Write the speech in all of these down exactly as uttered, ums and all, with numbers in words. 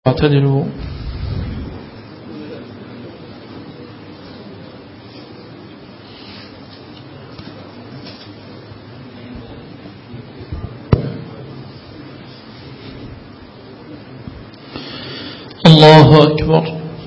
اعتدلوا. الله أكبر.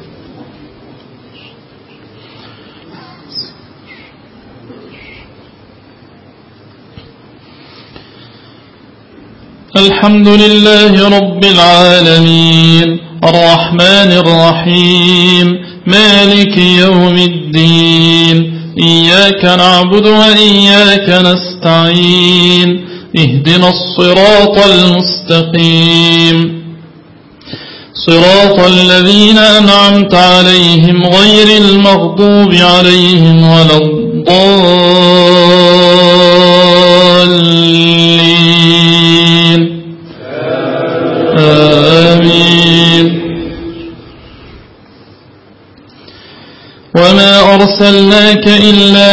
الحمد لله رب العالمين الرحمن الرحيم مالك يوم الدين إياك نعبد وإياك نستعين اهدنا الصراط المستقيم صراط الذين أنعمت عليهم غير المغضوب عليهم ولا الضالين آمين. وما أرسلناك إلا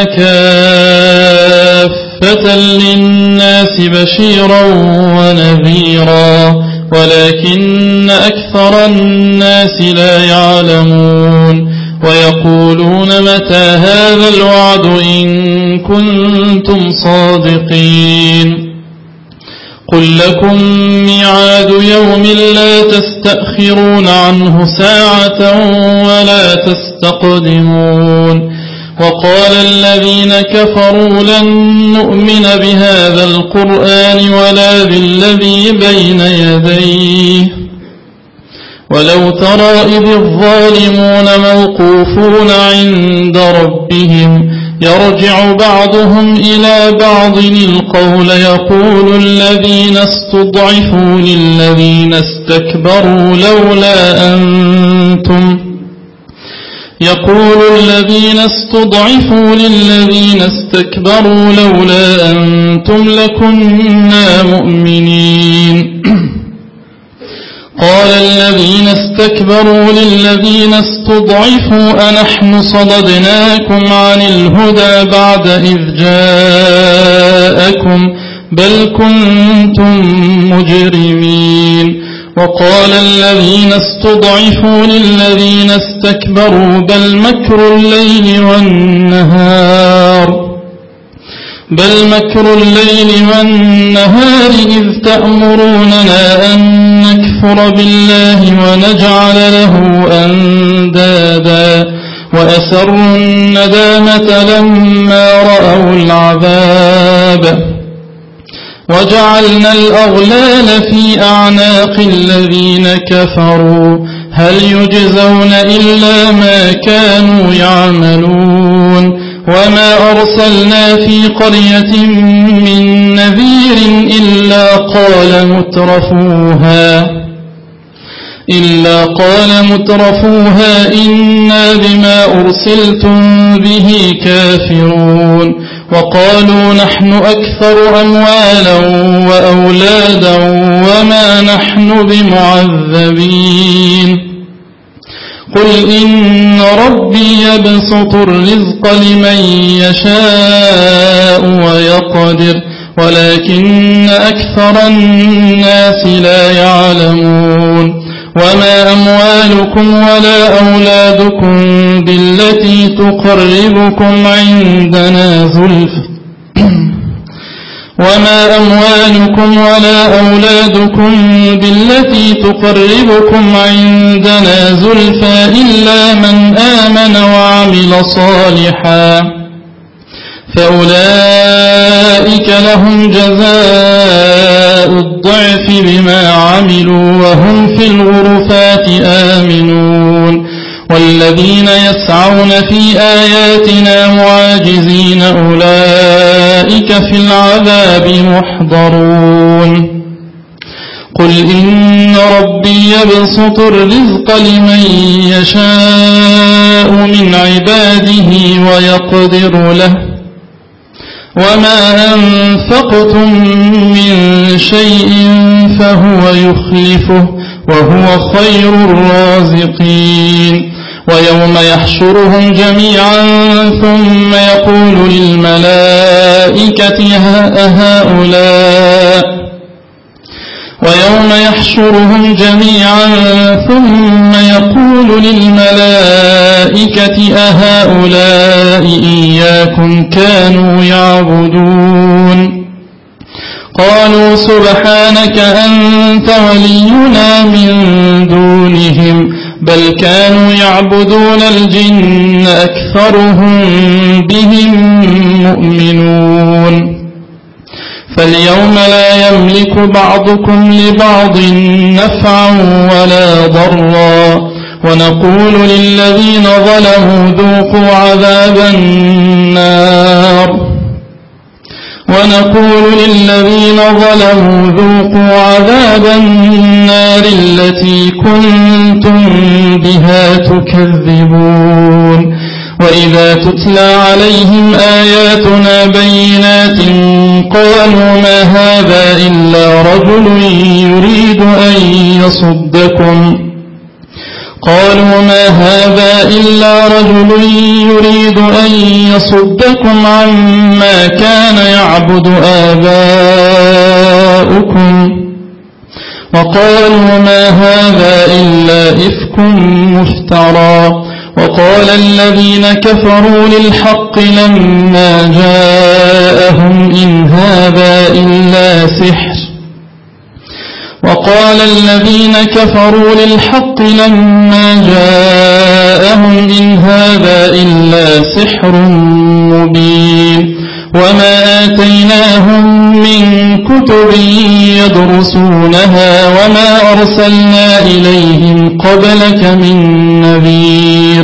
كافة للناس بشيرا ونذيرا ولكن أكثر الناس لا يعلمون ويقولون متى هذا الوعد إن كنتم صادقين قل لكم ميعاد يوم لا تستأخرون عنه ساعة ولا تستقدمون وقال الذين كفروا لن نؤمن بهذا القرآن ولا بالذي بين يديه ولو ترى إذ الظالمون موقوفون عند ربهم يرجع بعضهم إلى بعض القول يقول الذين استضعفوا للذين استكبروا لولا أنتم يقول الذين استضعفوا للذين استكبروا لولا أنتم لكنا مؤمنين قال الذين استكبروا للذين استضعفوا أنحن صددناكم عن الهدى بعد إذ جاءكم بل كنتم مجرمين وقال الذين استضعفوا للذين استكبروا بل مكر الليل والنهار بل مكر الليل والنهار إذ تأمروننا أن نكفر بالله ونجعل له أندادا وأسروا الندامة لما رأوا العذاب وجعلنا الأغلال في أعناق الذين كفروا هل يجزون إلا ما كانوا يعملون وما أرسلنا في قرية من نذير إلا قال مترفوها إلا قال مترفوها إنا بما أرسلتم به كافرون وقالوا نحن أكثر أموالا وأولادا وما نحن بمعذبين قل إن ربي يبسط الرزق لمن يشاء ويقدر ولكن أكثر الناس لا يعلمون وما أموالكم ولا أولادكم بالتي تقربكم عندنا زلفى وما أموالكم ولا أولادكم بالتي تقربكم عندنا زلفى إلا من آمن وعمل صالحا فأولئك لهم جزاء الضعف بما عملوا وهم في الغرفات آمنون والذين يسعون في آياتنا معاجزين أولئك في العذاب محضرون قل إن ربي يبسط الرزق لمن يشاء من عباده ويقدر له وما أنفقتم من شيء فهو يخلفه وهو خير الرازقين ويوم يحشرهم جميعا ثم يقول للملائكة أهؤلاء ويوم يحشرهم جميعا ثم يقول للملائكة أهؤلاء إياكم كانوا يعبدون قالوا سبحانك أنت ولينا من دونهم بل كانوا يعبدون الجن أكثرهم بهم مؤمنون فاليوم لا يملك بعضكم لبعض نفعا ولا ضرا ونقول للذين ظلموا ذوقوا عذاب النار ونقول للذين ظلموا ذوقوا عذاب النار التي كنتم بها تكذبون وإذا تتلى عليهم آياتنا بينات قالوا ما هذا إلا رجل يريد أن يصدكم قالوا ما هذا إلا رجل يريد أن يصدكم عما كان يعبد آباؤكم وقالوا ما هذا إلا إفك مفترى وقال الذين كفروا للحق لما جاءهم إن هذا إلا سحر وقال الذين كفروا للحق لما جاءهم إن هذا إلا سحر مبين وما آتيناهم من كتب يدرسونها وما أرسلنا إليهم قبلك من نذير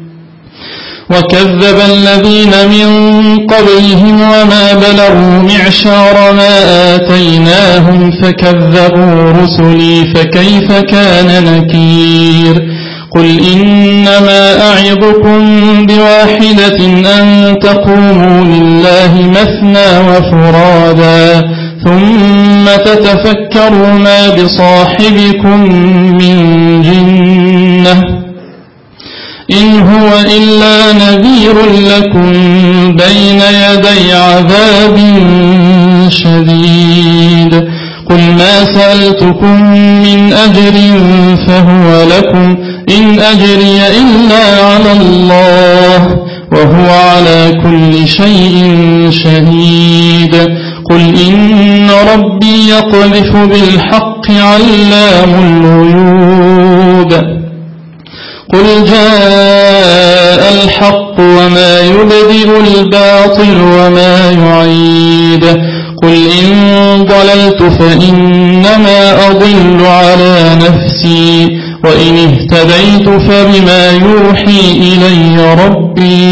وكذب الذين من قبلهم وما بلغوا معشار ما آتيناهم فكذبوا رسلي فكيف كان نكير قل إنما أعظكم بواحدة أن تقوموا لله مثنى وفرادا ثم تتفكروا ما بصاحبكم من جنة إن هو إلا نذير لكم بين يدي عذاب شديد قل ما سألتكم من أجر فهو لكم إن أجري إلا على الله وهو على كل شيء شهيد قل إن ربي يقذف بالحق علام الغيوب قل جاء الحق وما يبدئ الباطل وما يعيد قل إن ضللت فإنما أضل على نفسي وإن اهتديت فبما يوحي إلي ربي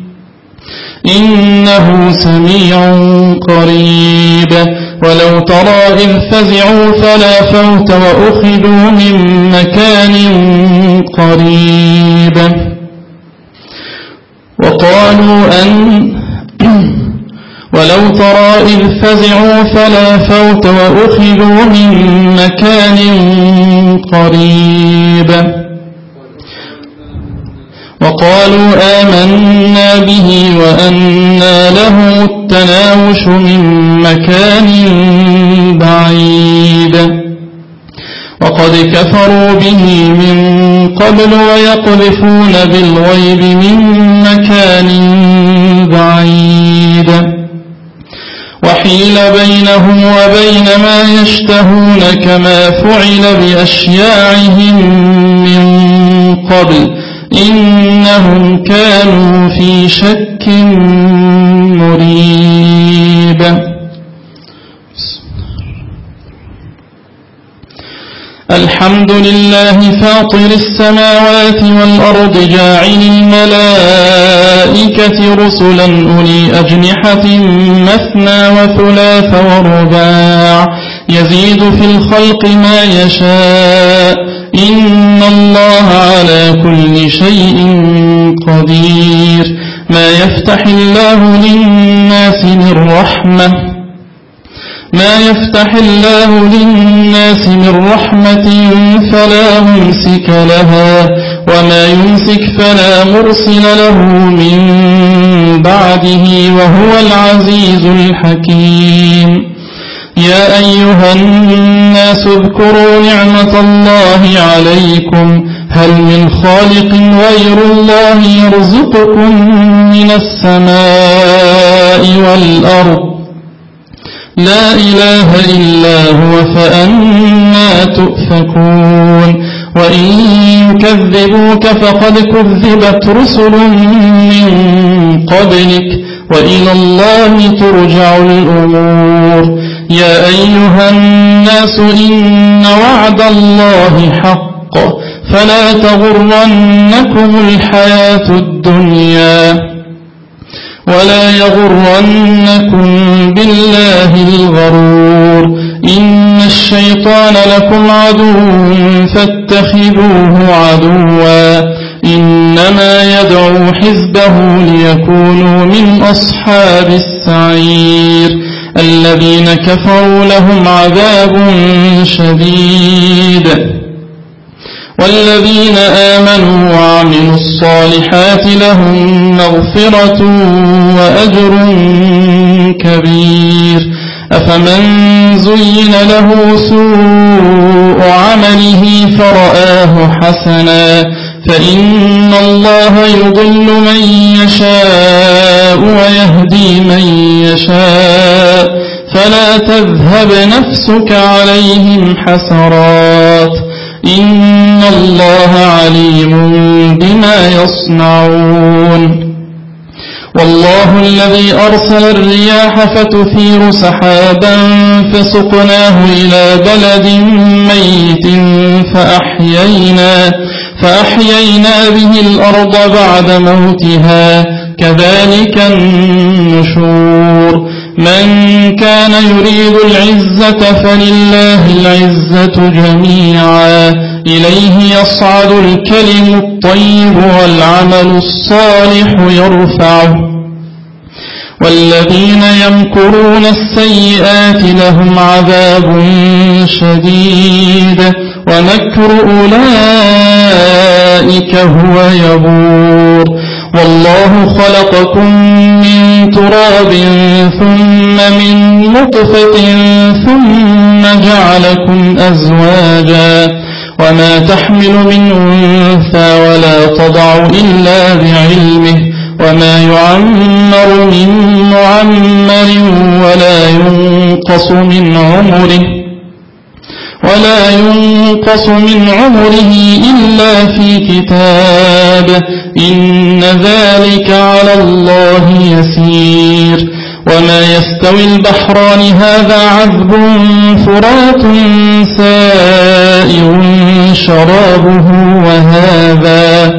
إنه سميع قريب ولو ترى إذ فزعوا فلا فوت وأخذوا من مكان قريب وقالوا أن ولو ترى إذ فزعوا فلا فوت وأخذوا من مكان قريب وقالوا آمنا به وأنى لهم التناوش من مكان بعيد وقد كفروا به من قبل ويقذفون بالغيب من مكان بعيد وحيل بينهم وبين ما يشتهون كما فعل بأشياعهم من قبل إنهم كانوا في شك مريب الحمد لله فاطر السماوات والأرض جاعل الملائكة رسلا أولي أجنحة مثنى وثلاث ورباع يزيد في الخلق ما يشاء إن الله على كل شيء قدير ما يفتح الله للناس من رحمة ما يفتح الله للناس من رحمة فلا ممسك لها وما يمسك فلا مرسل له من بعده وهو العزيز الحكيم يا أيها الناس اذكروا نعمة الله عليكم هل من خالق غير الله يرزقكم من السماء والأرض لا إله إلا هو فأنى تؤفكون وإن يكذبوك فقد كذبت رسل من قبلك وإلى الله ترجع الأمور يا أيها الناس إن وعد الله حق فلا تغرنكم الحياة الدنيا ولا يغرنكم بالله الغرور إن الشيطان لكم عدو فاتخذوه عدوا إنما يدعو حزبه ليكونوا من أصحاب السعير الذين كفروا لهم عذاب شديد والذين آمنوا وعملوا الصالحات لهم مغفرة وأجر كبير أفمن زين له سوء عمله فرآه حسنا فإن الله يضل من يشاء ويهدي من يشاء فلا تذهب نفسك عليهم حسرات إن الله عليم بما يصنعون والله الذي أرسل الرياح فتثير سحابا فسقناه إلى بلد ميت فأحيينا, فأحيينا به الأرض بعد موتها كذلك النشور من كان يريد العزة فلله العزة جميعا إليه يصعد الكلم الطيب والعمل الصالح يرفعه والذين يمكرون السيئات لهم عذاب شديد ومكر أولئك هو يبور والله خلقكم من تراب ثم من نطفة ثم جعلكم أزواجا وما تحمل من أنثى ولا تضع إلا بعلمه وما يعمر من معمر ولا ينقص من عمره ولا ينقص من عمره إلا في كتاب إن ذلك على الله يسير وما يستوي البحران هذا عذب فرات سائغ شرابه وهذا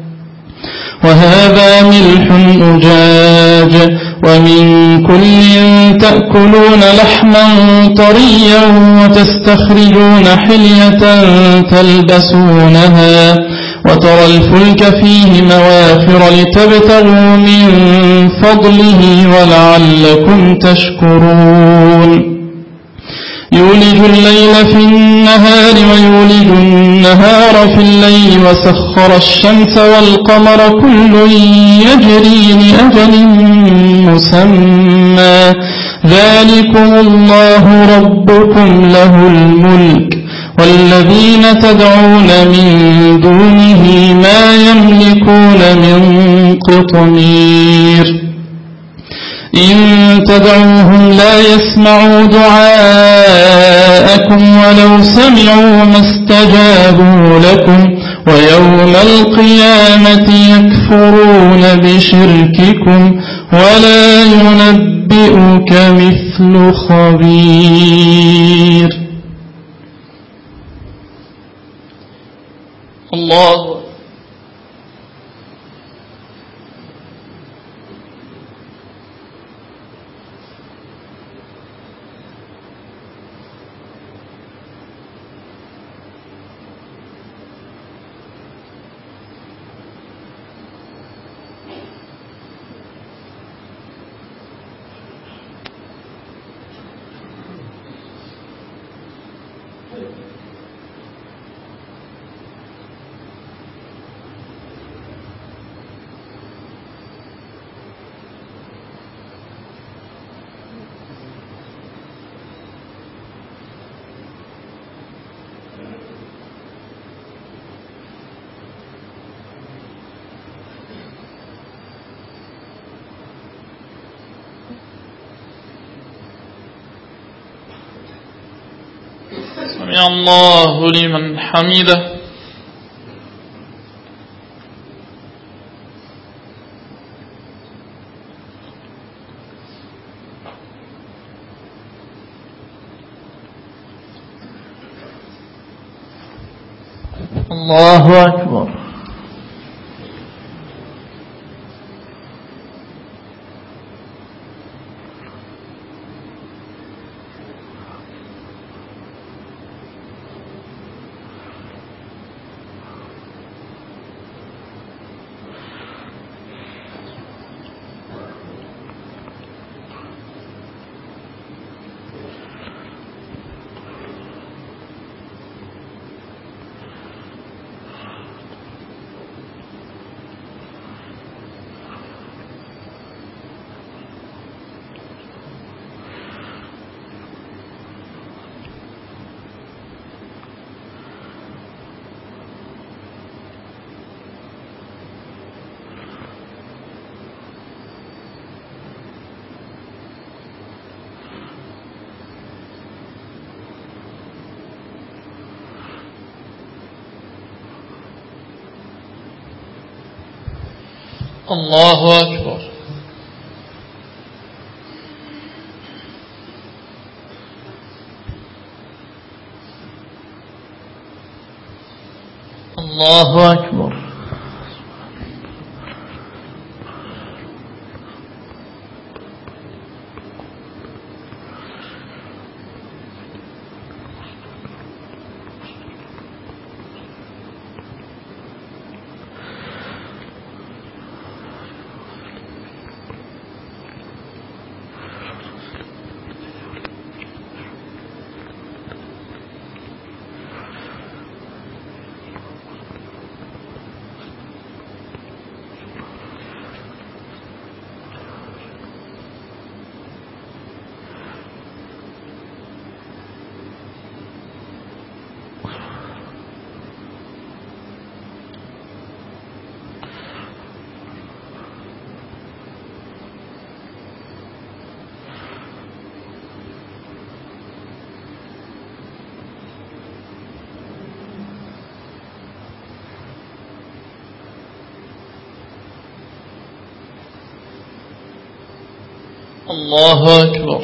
وهذا ملح أجاج ومن كل تأكلون لحما طريا وتستخرجون حلية تلبسونها وترى الفلك فيه مواخر لتبتغوا من فضله ولعلكم تشكرون يولج الليل في النهار ويولج النهار في الليل وسخر الشمس والقمر كل يجري لأجل مسمى ذلكم الله ربكم له الملك والذين تدعون من دونه ما يملكون من قطمير إن تدعوهم لا يسمعوا دعاءكم ولو سمعوا ما استجابوا لكم ويوم القيامة يكفرون بشرككم ولا ينبئك مثل خبير. الله سمع الله لمن حمده. الله أكبر. الله أكبر. الله أكبر. الله أكبر.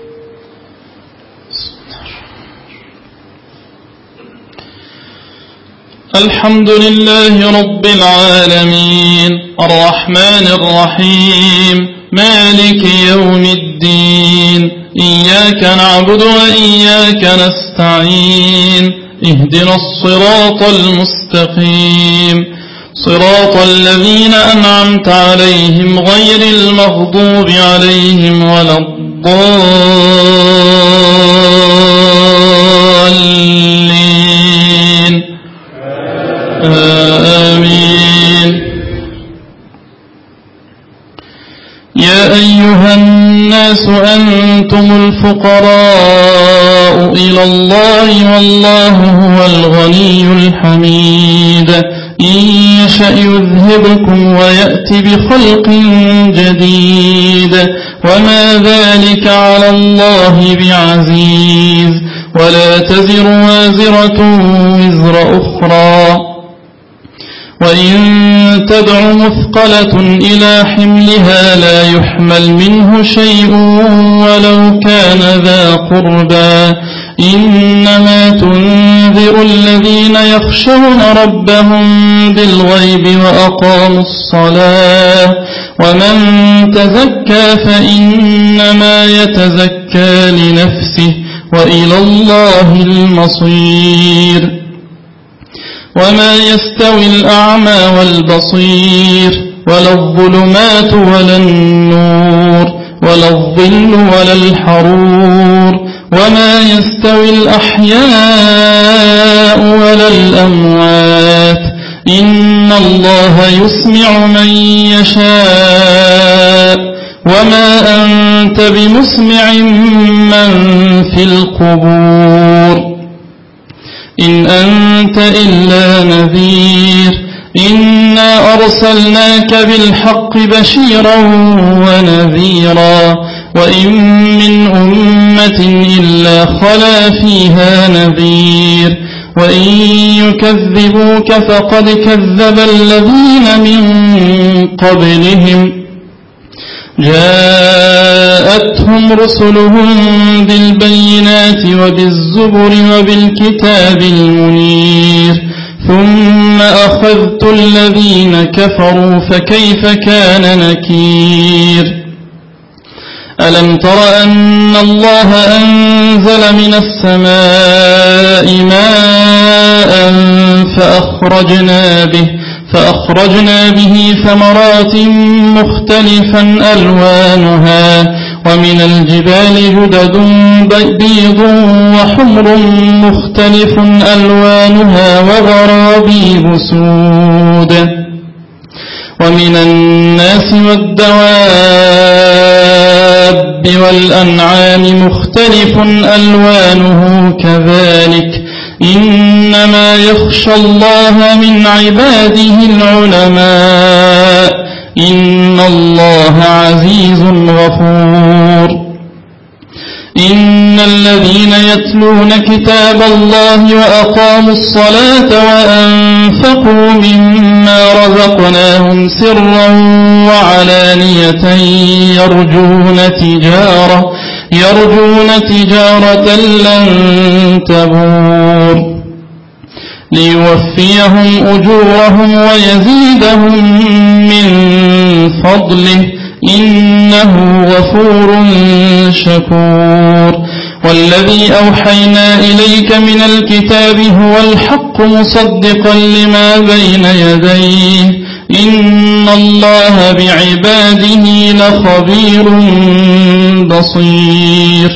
الحمد لله رب العالمين الرحمن الرحيم مالك يوم الدين إياك نعبد وإياك نستعين اهدنا الصراط المستقيم صراط الذين أنعمت عليهم غير المغضوب عليهم ولا الضالين آمين. يا أيها الناس أنتم الفقراء إلى الله والله هو الغني الحميد إن يشأ يذهبكم ويأتي بخلق جديد وما ذلك على الله بعزيز ولا تزر وازرة وزر أخرى وإن تدع مثقلة إلى حملها لا يحمل منه شيء ولو كان ذا قربى إنما تنذر الذين يخشون ربهم بالغيب وأقاموا الصلاة ومن تزكى فإنما يتزكى لنفسه وإلى الله المصير وما يستوي الأعمى والبصير ولا الظلمات ولا النور ولا الظل ولا الحرور وما يستوي الأحياء ولا الأموات إن الله يسمع من يشاء وما أنت بمسمع من في القبور إن أنت إلا نذير إنا أرسلناك بالحق بشيرا ونذيرا وإن من أمة إلا خلا فيها نذير وإن يكذبوك فقد كذب الذين من قبلهم جاءتهم رسلهم بالبينات وبالزبر وبالكتاب المنير ثم أخذت الذين كفروا فكيف كان نكير ألم تر أن الله أنزل من السماء ماء فأخرجنا به فأخرجنا به ثمرات مختلفا ألوانها ومن الجبال جدد بيض وحمر مختلف ألوانها وغرابيب سود ومن الناس والدواب والأنعام مختلف ألوانه كذلك إنما يخشى الله من عباده العلماء إن الله عزيز غفور إن الذين يتلون كتاب الله وأقاموا الصلاة وأنفقوا مما رزقناهم سرا وعلانية يرجون تجارة يرجون تجارة لن تبور ليوفيهم أجورهم ويزيدهم من فضله إنه غفور شكور والذي أوحينا إليك من الكتاب هو الحق مصدقا لما بين يديه إن الله بعباده لخبير بصير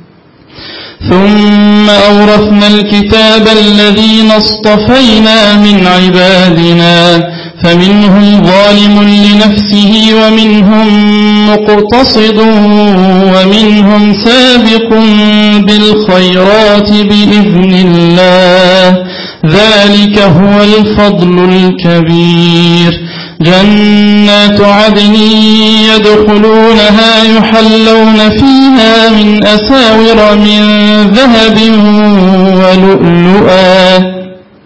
ثم أورثنا الكتاب الذين اصطفينا من عبادنا فمنهم ظالم لنفسه ومنهم مقتصد ومنهم سابق بالخيرات بإذن الله ذلك هو الفضل الكبير جنات عدن يدخلونها يحلون فيها من أساور من ذهب ولؤلؤا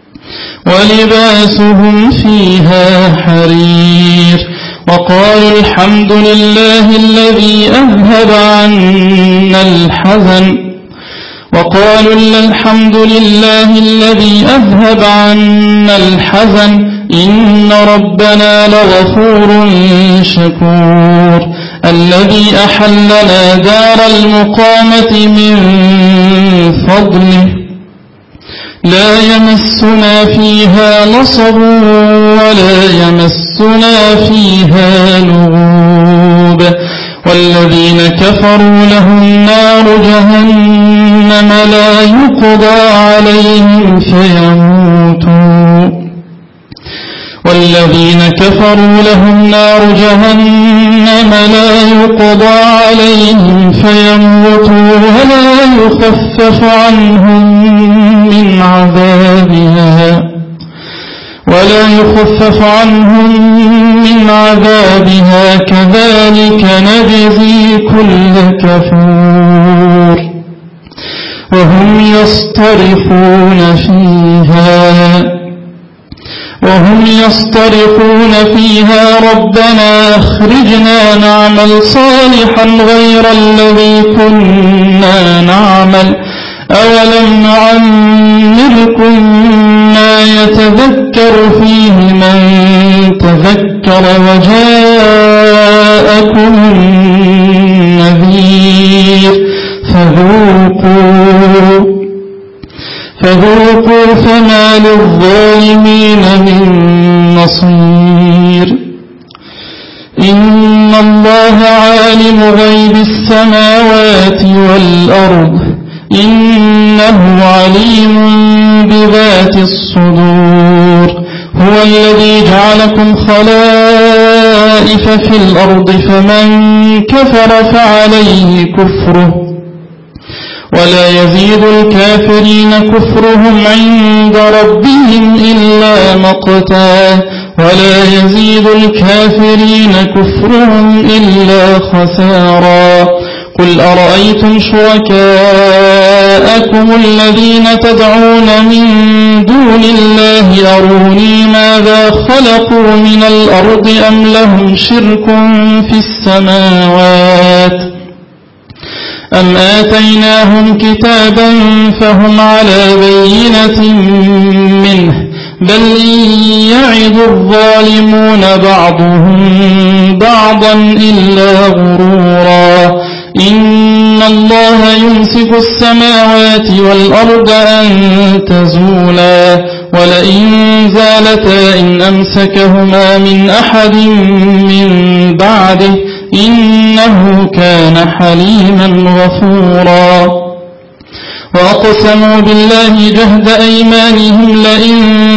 ولباسهم فيها حرير وقالوا الحمد لله الذي أذهب عنا الحزن وقالوا الحمد لله الذي أذهب عنا الحزن إن ربنا لغفور شكور الذي أحلنا دار المقامة من فضله لا يمسنا فيها نصب ولا يمسنا فيها لغوب والذين كفروا لهم نار جهنم لا يقضى عليهم فيموتوا والذين كفروا لهم نار جهنم لا يقضى عليهم فيموتوا ولا يخفف عنهم من عذابها ولا يخفف عنهم من عذابها كذلك نجزي كل كفور وهم يصطرخون فيها وهم يصطرخون فيها ربنا أخرجنا نعمل صالحا غير الذي كنا نعمل أولم نعمركم ما يتذكر فيه من تذكر وجاءكم النذير فذوقوا فذوقوا فما للظالمين من نصير إن الله عالم غيب السماوات والأرض إنه عليم بذات الصدور هو الذي جعلكم خلائف في الأرض فمن كفر فعليه كفره ولا يزيد الكافرين كفرهم عند ربهم إلا مقتا ولا يزيد الكافرين كفرهم إلا خسارا قل أرأيتم شركاءكم الذين تدعون من دون الله أروني ماذا خلقوا من الأرض أم لهم شرك في السماوات أم آتيناهم كتابا فهم على بينة منه بل يعد الظالمون بعضهم بعضا إلا غرورا إن الله يمسك السماوات والأرض أن تزولا ولئن زالتا إن أمسكهما من أحد من بعده إنه كان حليما غفورا وأقسموا بالله جهد أيمانهم لئن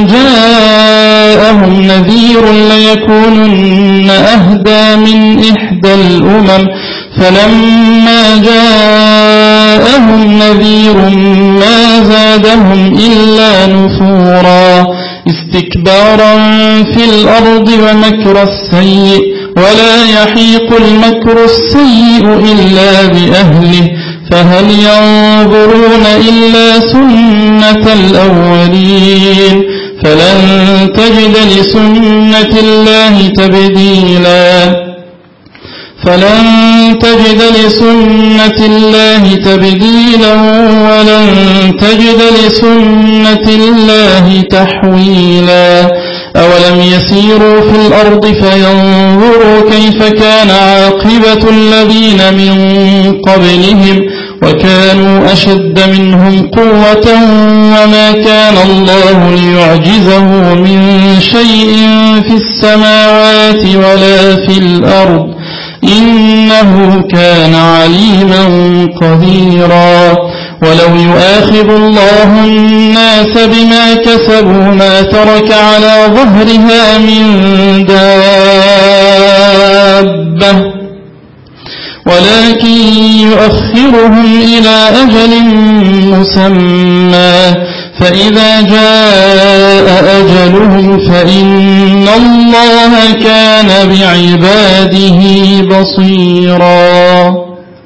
جاءهم نذير ليكونن أهدى من إحدى الأمم فلما جاءهم نذير ما زادهم إلا نفورا استكبارا في الأرض ومكر السيء ولا يحيق المكر السيء إلا بأهله فهل ينظرون إلا سنة الأولين فلن تجد لسنة الله تبديلا فلن تجد لسنة الله تبديلا ولن تجد لسنة الله تحويلا أولم يسيروا في الأرض فينظروا كيف كان عاقبة الذين من قبلهم وكانوا أشد منهم قوة وما كان الله ليعجزه من شيء في السماوات ولا في الأرض إنه كان عليما قديرا ولو يؤاخذ الله الناس بما كسبوا ما ترك على ظهرها من دابة ولكن يؤخرهم إلى أجل مسمى فإذا جاء أجلهم فإن الله كان بعباده بصيرا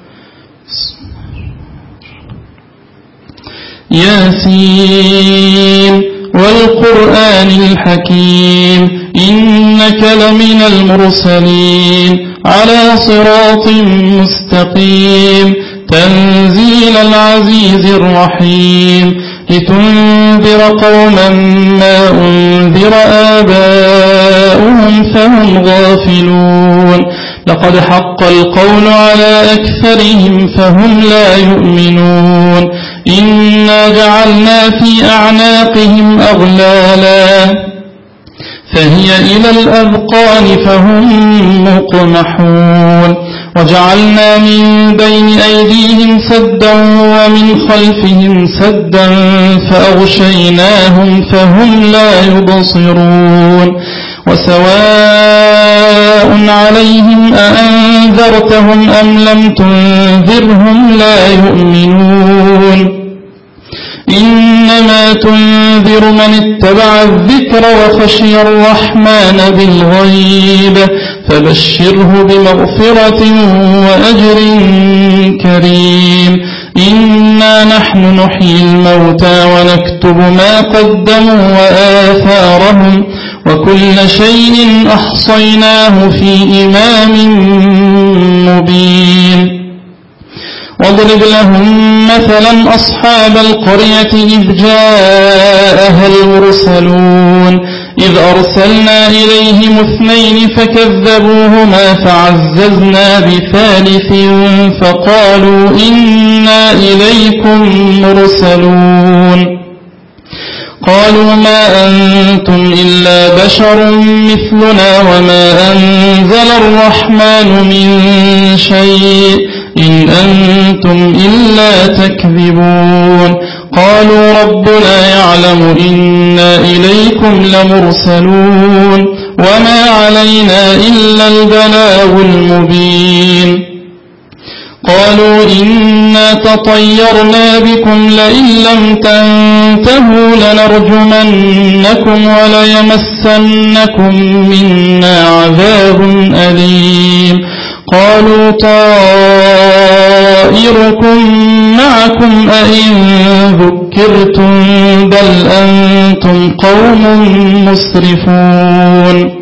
ياسين والقرآن الحكيم إنك لمن المرسلين على صراط مستقيم تنزيل العزيز الرحيم لتنذر قوما ما أنذر آباؤهم فهم غافلون لقد حق القول على أكثرهم فهم لا يؤمنون إنا جعلنا في أعناقهم أغلالا فهي إلى الأذقان فهم مقمحون وجعلنا من بين أيديهم سدا ومن خلفهم سدا فأغشيناهم فهم لا يبصرون وسواء عليهم أأنذرتهم أم لم تنذرهم لا يؤمنون إنما تنذر من اتبع الذكر وخشي الرحمن بالغيب فبشره بمغفرة وأجر كريم إنا نحن نحيي الموتى ونكتب ما قدموا وآثارهم وكل شيء أحصيناه في إمام مبين واضرب لهم مثلا أصحاب القرية إذ جاءها المرسلون إذ أرسلنا إليهم اثنين فكذبوهما فعززنا بثالث فقالوا إنا إليكم مرسلون قالوا ما أنتم إلا بشر مثلنا وما أنزل الرحمن من شيء إن أنتم إلا تكذبون قالوا ربنا يعلم إنا إليكم لمرسلون وما علينا إلا البلاغ المبين قالوا إنا تطيرنا بكم لئن لم تنتهوا لنرجمنكم وليمسنكم منا عذاب أليم قالوا طائركم معكم أئن ذكرتم بل أنتم قوم مسرفون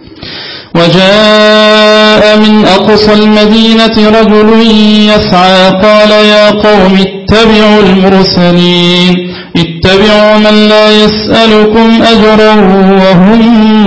وجاء من أقصى المدينة رجل يسعى قال يا قوم اتبعوا المرسلين اتبعوا من لا يسألكم أجرا وهم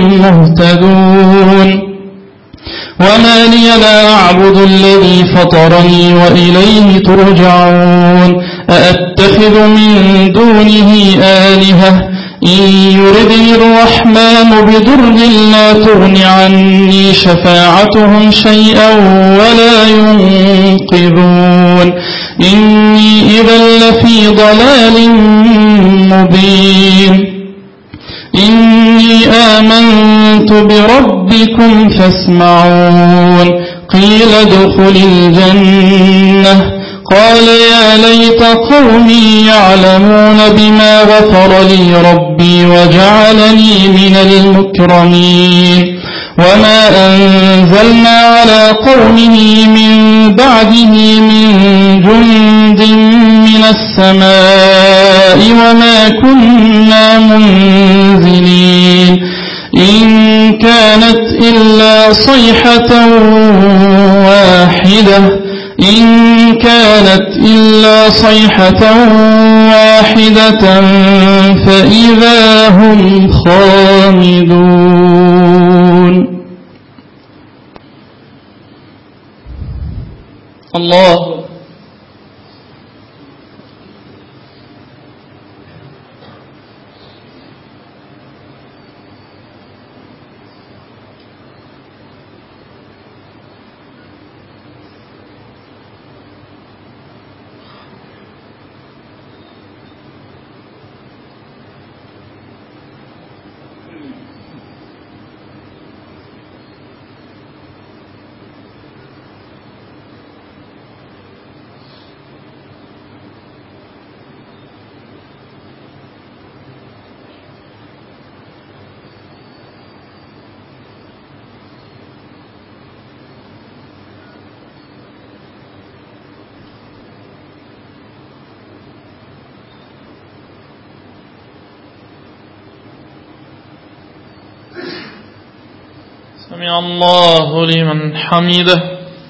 مهتدون وما لي لا أعبد الذي فطرني وإليه ترجعون أأتخذ من دونه آلهة إن يردني الرحمن بضر لا تغن عني شفاعتهم شيئا ولا ينقذون إني إذا لفي ضلال مبين إني آمنت بربكم فاسمعون قيل ادخل الجنة قال يا ليت قومي يعلمون بما غفر لي ربي وجعلني من المكرمين وما أنزلنا على قومه من بعده من جند من السماء وما كنا منزلين إن كانت إلا صيحة واحدة إن كانت إلا صيحة واحدة فإذا هم خامدون. الله سمع الله لمن حمده.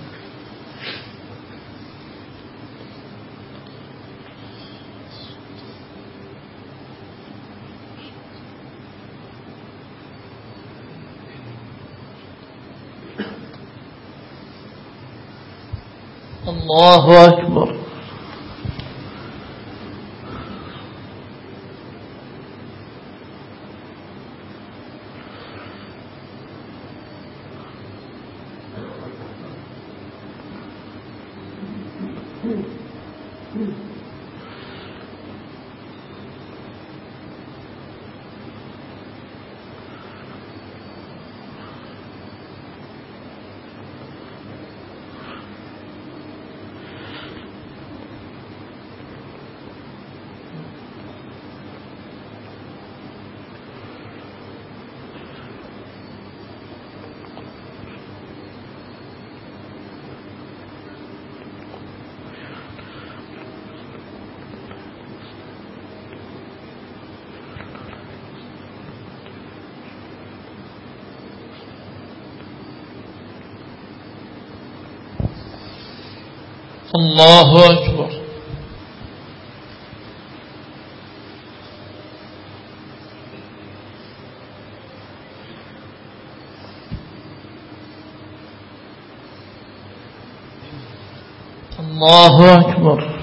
الله أكبر. الله أكبر. الله أكبر.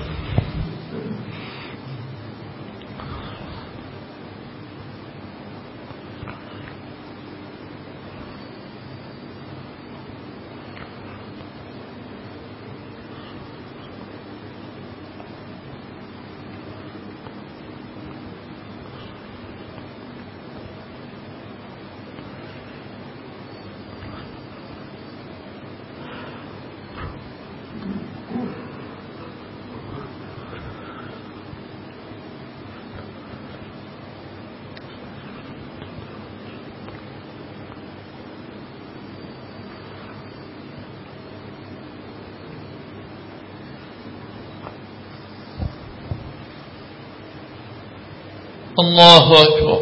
الله أكبر.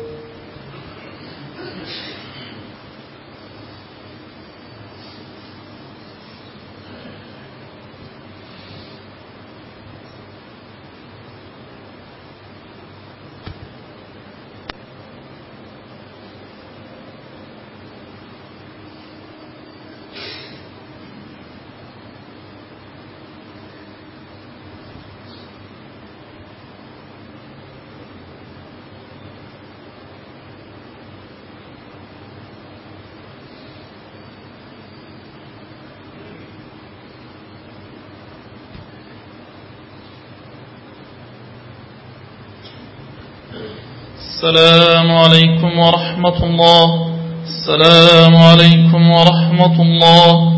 السلام عليكم ورحمة الله. السلام عليكم ورحمة الله.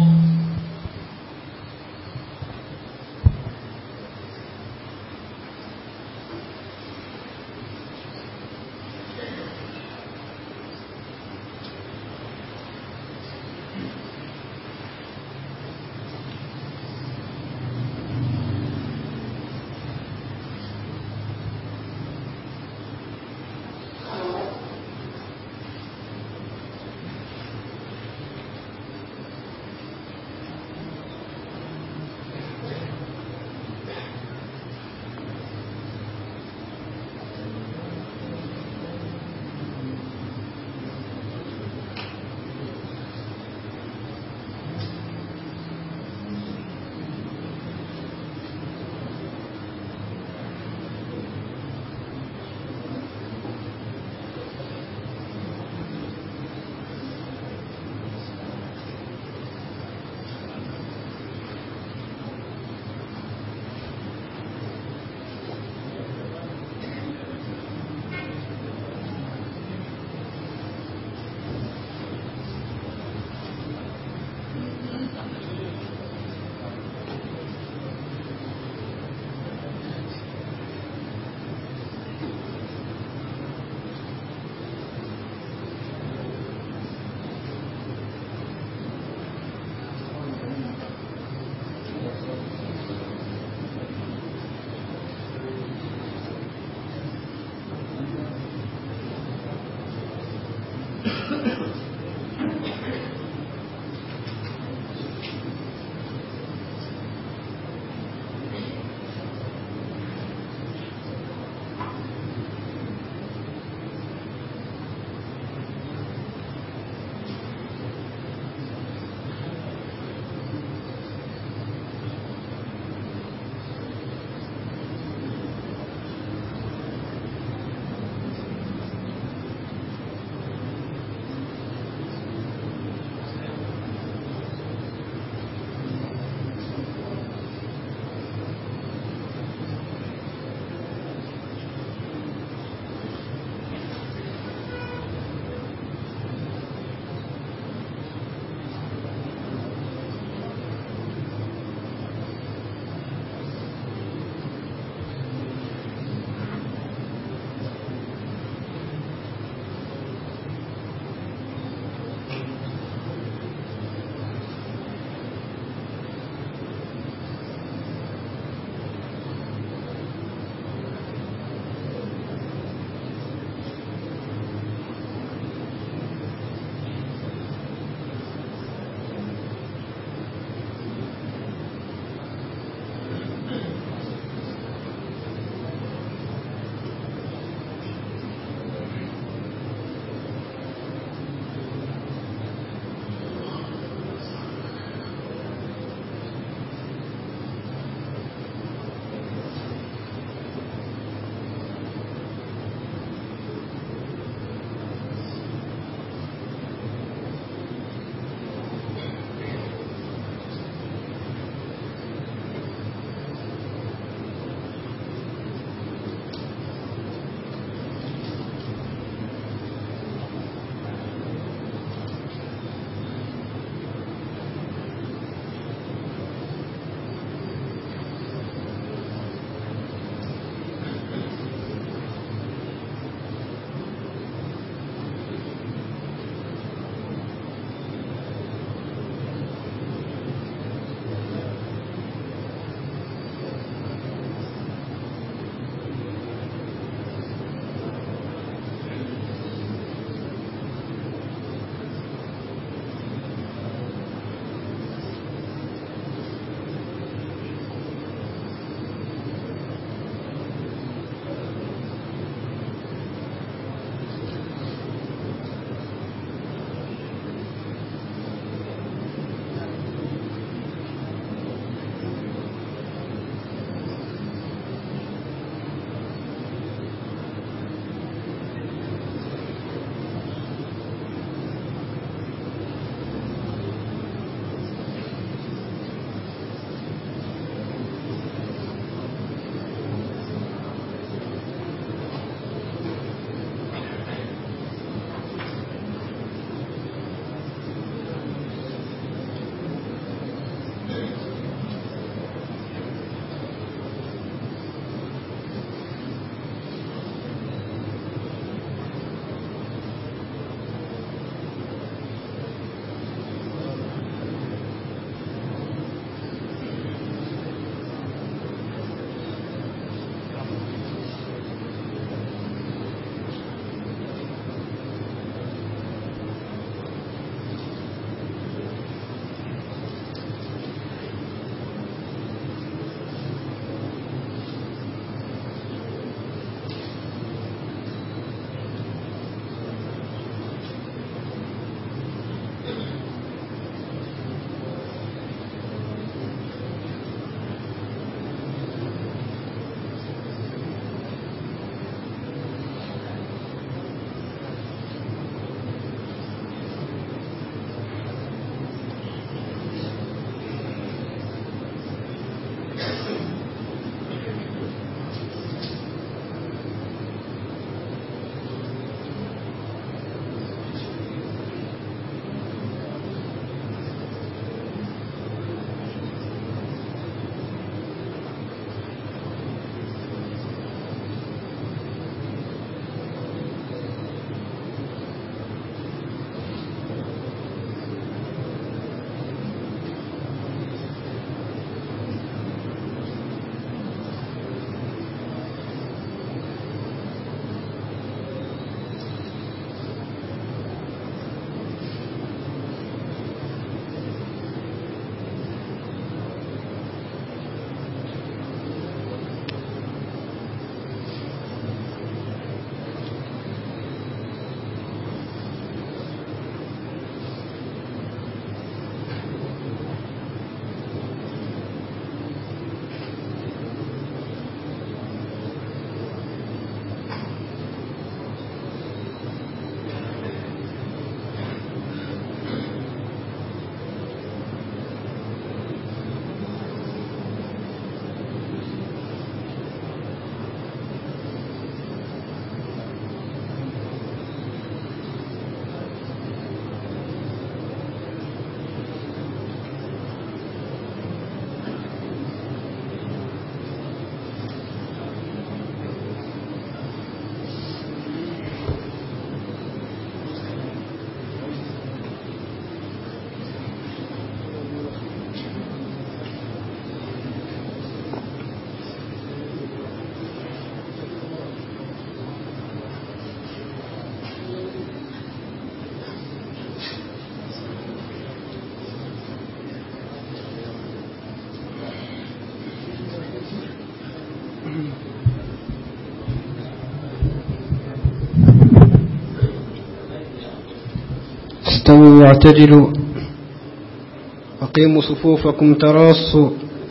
استووا واعتدلوا أقيموا صفوفكم تراصوا.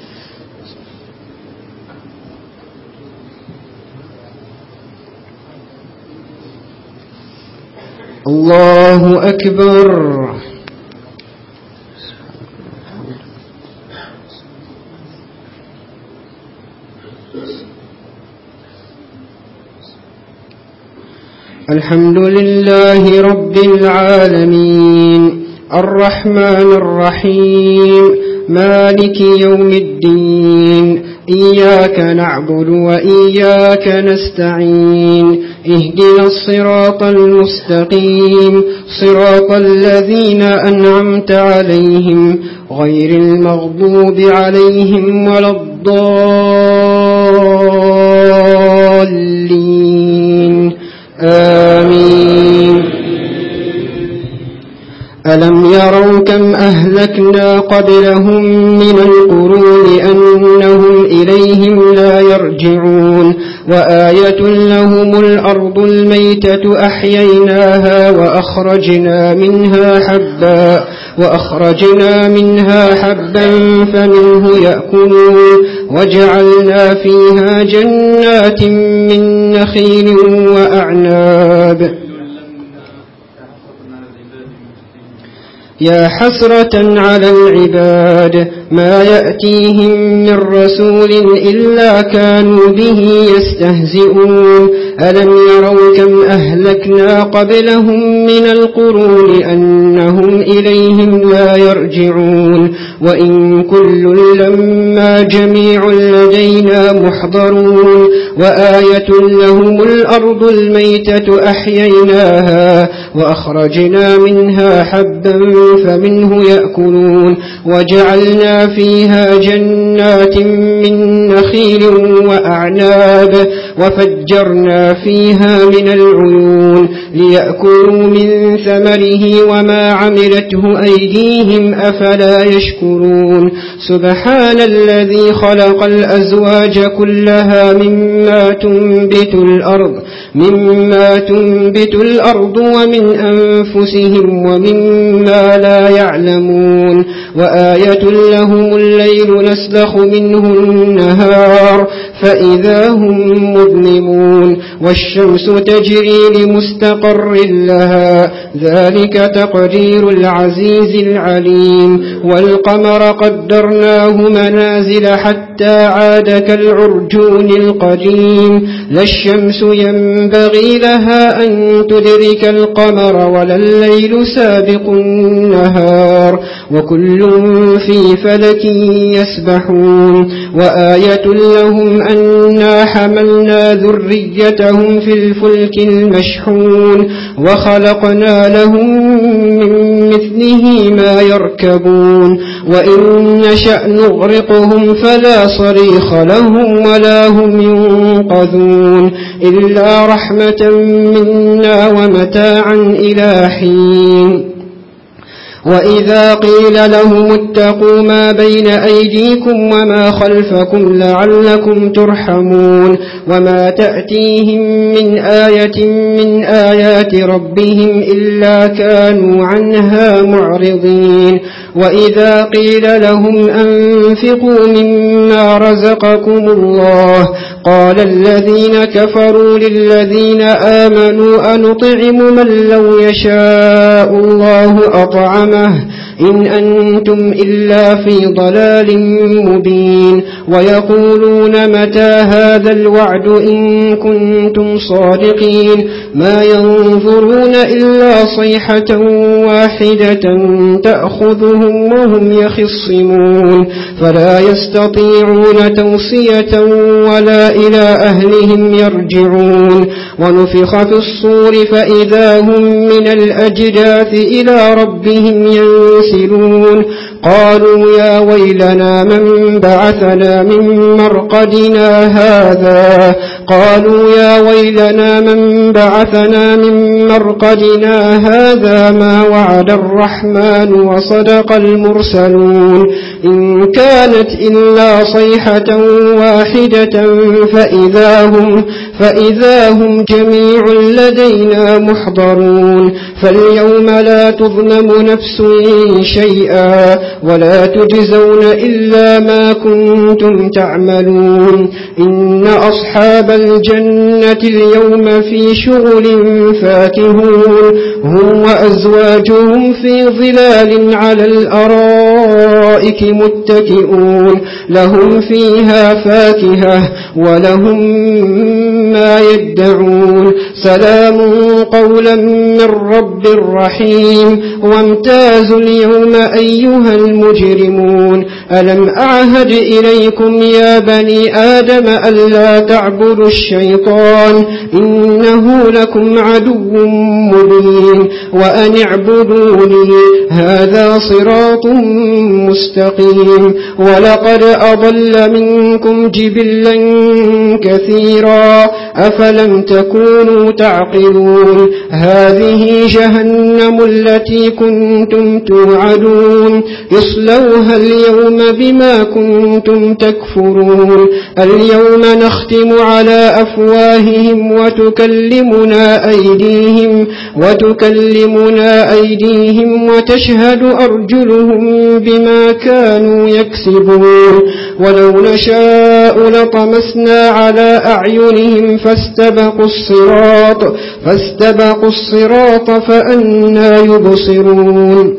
الله أكبر. الحمد لله رب العالمين الرحمن الرحيم مالك يوم الدين إياك نعبد وإياك نستعين اهدنا الصراط المستقيم صراط الذين أنعمت عليهم غير المغضوب عليهم ولا الضالين آمين. ألم يروا كم أهلكنا قبلهم من القرون أنهم إليهم لا يرجعون وآية لهم الأرض الميتة أحييناها وأخرجنا منها حبا وأخرجنا منها حبا فمنه يأكلون وجعلنا فيها جنات من نخيل وأعناب يا حسرة على العباد ما يأتيهم من رسول إلا كانوا به يستهزئون. ألم يروا كم أهلكنا قبلهم من القرون أنهم إليهم لا يرجعون وإن كل لما جميع لدينا محضرون وآية لهم الأرض الميتة أحييناها وأخرجنا منها حبا فمنه يأكلون وجعلنا فيها جنات من نخيل وأعناب وفجرنا فيها من العيون ليأكلوا من ثمره وما عملته أيديهم أفلا يشكرون. سبحان الذي خلق الأزواج كلها مما تنبت الأرض مما تنبت الأرض ومن أنفسهم ومما لا يعلمون وآية لهم الليل نسلخ منه النهار فإذا هم مظلمون والشمس تجري لمستقر لها ذلك تقدير العزيز العليم والقمر قدرناه منازل حتى عاد كالعرجون القديم لا الشمس ينبغي لها أن تدرك القمر ولا الليل سابق النهار وكل في فلك يسبحون وآية لهم أنا حملنا ذريتهم في الفلك المشحون وخلقنا لهم من مثله ما يركبون وإن نشأ نغرقهم فلا صريخ لهم ولا هم ينقذون إلا رحمة منا ومتاعا إلى حين. وإذا قيل لهم اتقوا ما بين أيديكم وما خلفكم لعلكم ترحمون وما تأتيهم من آية من آيات ربهم إلا كانوا عنها معرضين. وإذا قيل لهم أنفقوا مما رزقكم الله قال الذين كفروا للذين آمنوا أنطعم من لو يشاء الله أطعمه إن أنتم إلا في ضلال مبين ويقولون متى هذا الوعد إن كنتم صادقين ما ينظرون إلا صيحة واحدة تأخذهم وهم يخصمون فلا يستطيعون توصية ولا إلى أهلهم يرجعون ونفخ في الصور فإذا هم من الأجداث إلى ربهم ينسلون قالوا يا ويلنا من بعثنا من مرقدنا هذا قالوا يا ويلنا من بعثنا من مرقدنا هذا ما وعد الرحمن وصدق المرسلون إن كانت إلا صيحة واحدة فإذا هم, فإذا هم جميع لدينا محضرون فاليوم لا تظلم نفس شيئا ولا تجزون إلا ما كنتم تعملون إن أصحاب الجنة اليوم في شغل فاكهون هم وأزواجهم في ظلال على الأرائك متكئون لهم فيها فاكهة ولهم ما يدعون سلام قولا من رب رحيم وامتازوا اليوم أيها المجرمون ألم أعهد إليكم يا بني آدم ألا تعبدوا الشيطان إنه لكم عدو مبين وأن اعبدوني هذا صراط مستقيم ولقد أضل منكم جبلا كثيرا أفلم تكونوا تعقلون هذه جهنم التي كنتم توعدون اصلوها اليوم بما كنتم تكفرون اليوم نختم على أفواههم وتكلمنا أيديهم وتكلمنا أيديهم وتشهد أرجلهم بما كانوا يكسبون ولو نشاء لطمسنا على أعينهم فاستبقوا الصراط فاستبقوا الصراط فأنى يبصرون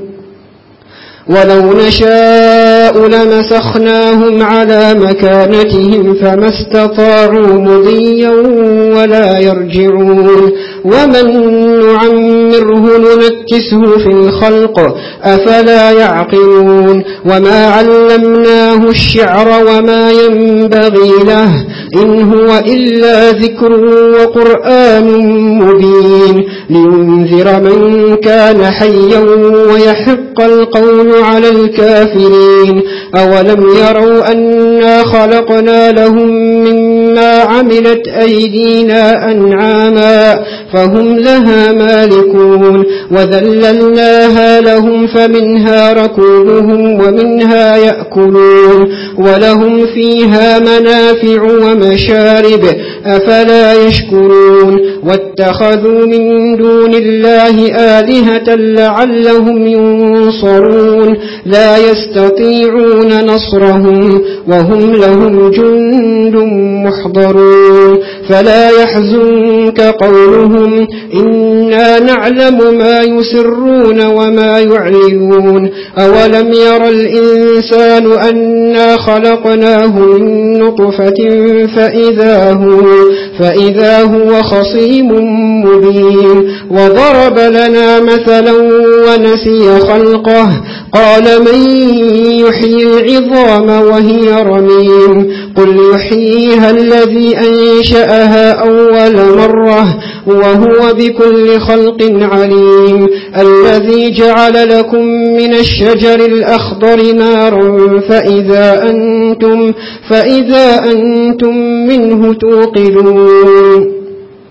ولو نشاء لمسخناهم على مكانتهم فما استطاعوا مضيا ولا يرجعون ومن نعمره ننكسه في الخلق أفلا يعقلون وما علمناه الشعر وما ينبغي له إن هو إلا ذكر وقرآن مبين لينذر من كان حيا ويحق القول على الكافرين أولم يروا أنا خلقنا لهم مما عملت أيدينا أنعاما فهم لها مالكون وذللناها لهم فمنها ركوبهم ومنها يأكلون ولهم فيها منافع ومشارب أفلا يشكرون واتخذوا من دون الله آلهة لعلهم ينصرون لا يستطيعون نصرهم وهم لهم جند محضرون فلا يحزنك قولهم إنا نعلم ما يسرون وما يعلنون أولم ير الإنسان أنا خلقناه من نطفة فإذا هو, فإذا هو خصيم مبين وضرب لنا مثلا ونسي خلقه قال من يحيي العظام وهي رميم قل يحييها الذي أنشأها أول مرة وهو بكل خلق عليم الذي جعل لكم من الشجر الأخضر نارا فإذا أنتم, فإذا أنتم منه توقدون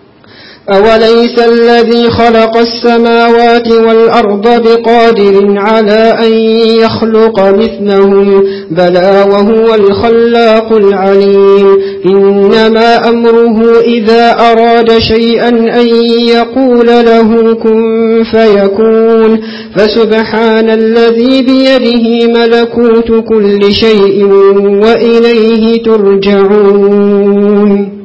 أوليس الذي خلق السماوات والأرض بقادر على أن يخلق مثلهم بلى وهو الخلاق العليم إنما أمره إذا أراد شيئا أن يقول له كن فيكون فسبحان الذي بيده ملكوت كل شيء وإليه ترجعون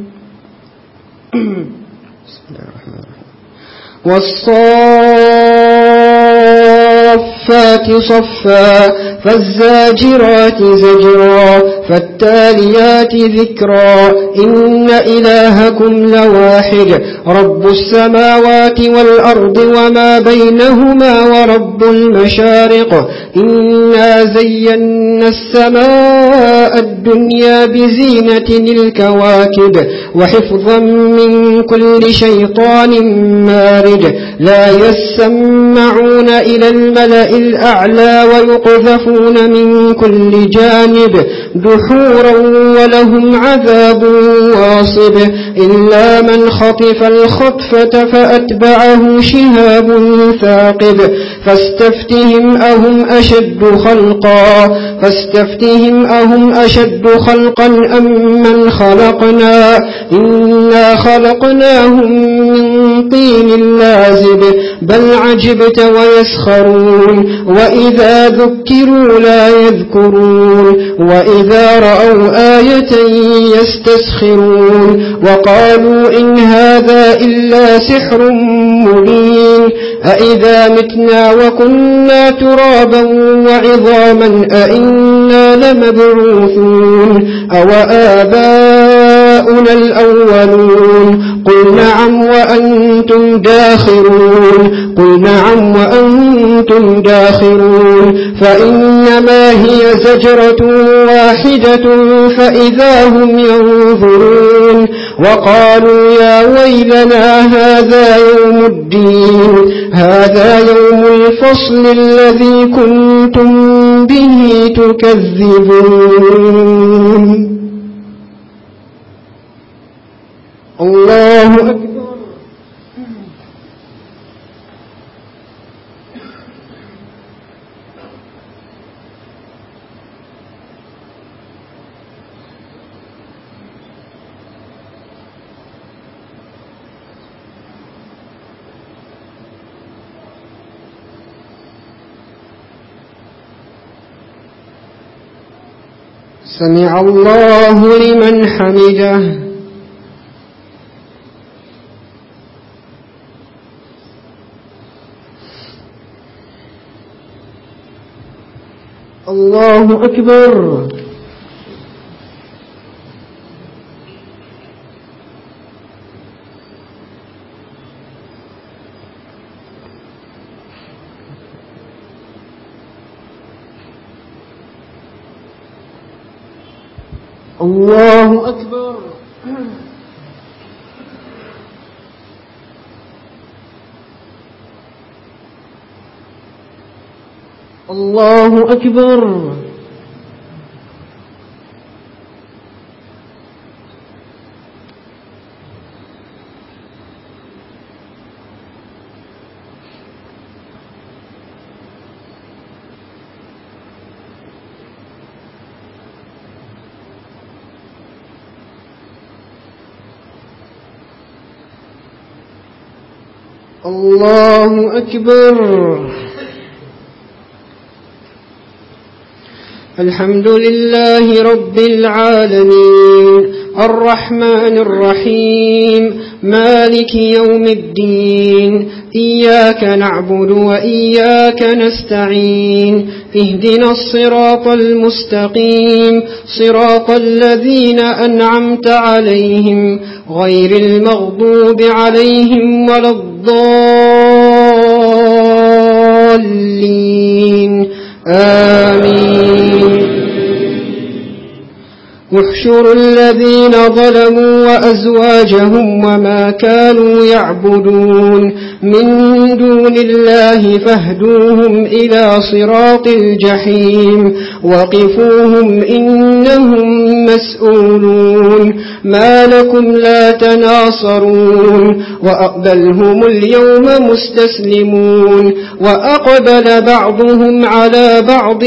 والصافات صفا فالزاجرات زجرا فالتاليات ذكرا إن إلهكم لواحد رب السماوات والأرض وما بينهما ورب المشارق إنا زينا السماء الدنيا بزينة الكواكب وحفظا من كل شيطان مارد لا يسمعون إلى الملأ الأعلى ويقذفون من كل جانب دحورا ولهم عذاب واصب إلا من خطف الخطفة فأتبعه شهاب ثاقب فاستفتهم أهم أشد خلقا فاستفتهم أهم أشد خلقا أم من خلقنا إنا خلقناهم من طين لازب بل عجبت ويسخرون وإذا ذكروا لا يذكرون وإذا رأوا آية يستسخرون وقالوا إن هذا إلا سحر مبين أإذا متنا وكنا ترابا وعظاما أإنا لمبعوثون أو آباؤنا الأولون قل نعم وأنتم داخرون قل نعم وأنتم داخرون فإنما هي زجرة واحدة فإذا هم ينظرون وقالوا يا ويلنا هذا يوم الدين هذا يوم الفصل الذي كنتم به تكذبون الله أكبر سمع الله لمن حمده الله أكبر الله أكبر الله أكبر الله أكبر الحمد لله رب العالمين الرحمن الرحيم مالك يوم الدين إياك نعبد وإياك نستعين اهدنا الصراط المستقيم صراط الذين أنعمت عليهم غير المغضوب عليهم ولا الضالين آمين احشروا الذين ظلموا وأزواجهم وما كانوا يعبدون من دون الله فاهدوهم إلى صراط الجحيم وقفوهم إنهم مسؤولون ما لكم لا تناصرون وأقبلهم اليوم مستسلمون وأقبل بعضهم على بعض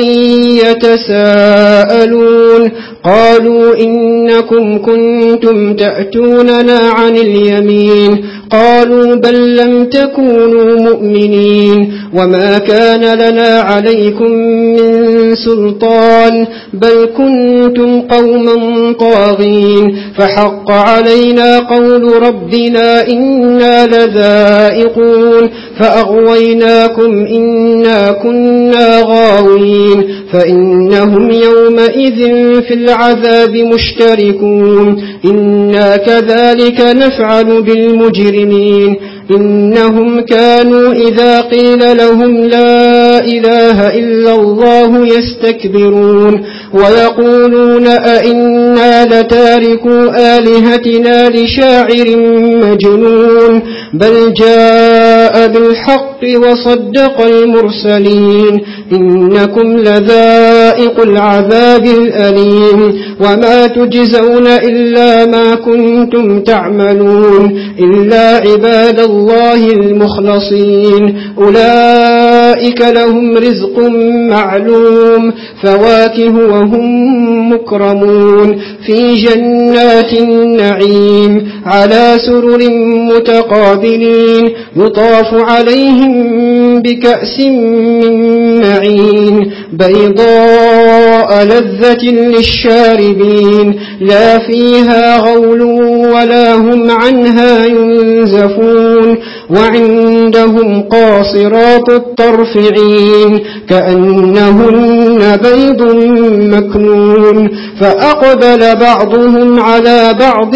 يتساءلون قالوا إنكم كنتم تأتوننا عن اليمين قالوا بل لم تكونوا مؤمنين وما كان لنا عليكم من سلطان بل كنتم قوما طاغين فحق علينا قول ربنا إنا لذائقون فأغويناكم إنا كنا غاوين فإنهم يومئذ في العذاب مشتركون إنا كذلك نفعل بالمجرمين إنهم كانوا إذا قيل لهم لا إله إلا الله يستكبرون ويقولون أئنا لتاركوا آلهتنا لشاعر مجنون بل جاء بالحق وصدق المرسلين إنكم لذائق العذاب الأليم وما تجزون إلا ما كنتم تعملون إلا عباد الله المخلصين أولئك لهم رزق معلوم فواكه وهم مكرمون في جنات النعيم على سرر متقابلين يطاف عليهم بكأس من معين بيضاء لذة للشاربين لا فيها غول ولا هم عنها ينزفون وعندهم قاصرات الطرف عين كأنهن بيض مكنون فأقبل بعضهم على بعض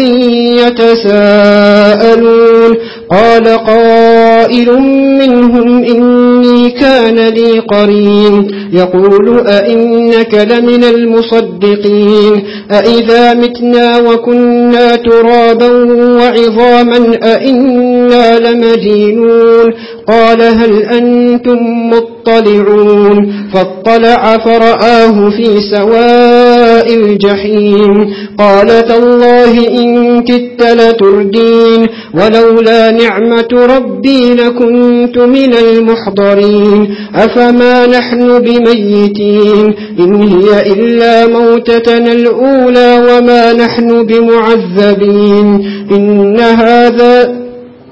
يتساءلون قال قائل منهم إني كان لي قرين يقول أئنك لمن المصدقين أئذا متنا وكنا ترابا وعظاما أئنا لمدينون قال هل أنتم مطلعون فاطلع فرآه في سواء الجحيم قال تالله إن كدت لتردين ولولا نعمة ربي لكنت من المحضرين أفما نحن بميتين إن هي إلا موتتنا الأولى وما نحن بمعذبين إن هذا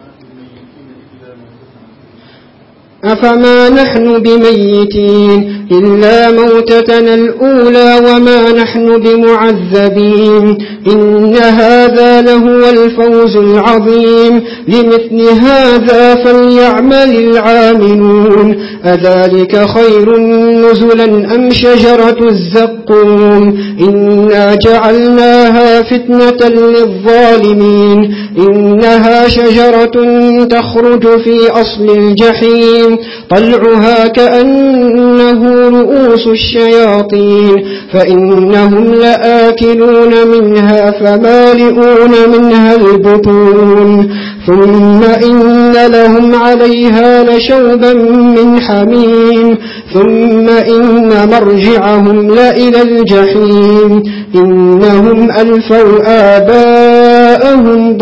أفما نحن بميتين إلا موتتنا الأولى وما نحن بمعذبين إن هذا لهو الفوز العظيم لمثل هذا فليعمل العاملون أذلك خير نزلا أم شجرة الزقوم إنا جعلناها فتنة للظالمين إنها شجرة تخرج في أصل الجحيم طلعها كأنه رؤوس الشياطين فإنهم لآكلون منها فمالئون منها البطون ثم إن لهم عليها لشوبا من حميم ثم إن مرجعهم لإلى الجحيم إنهم ألفوا آباءهم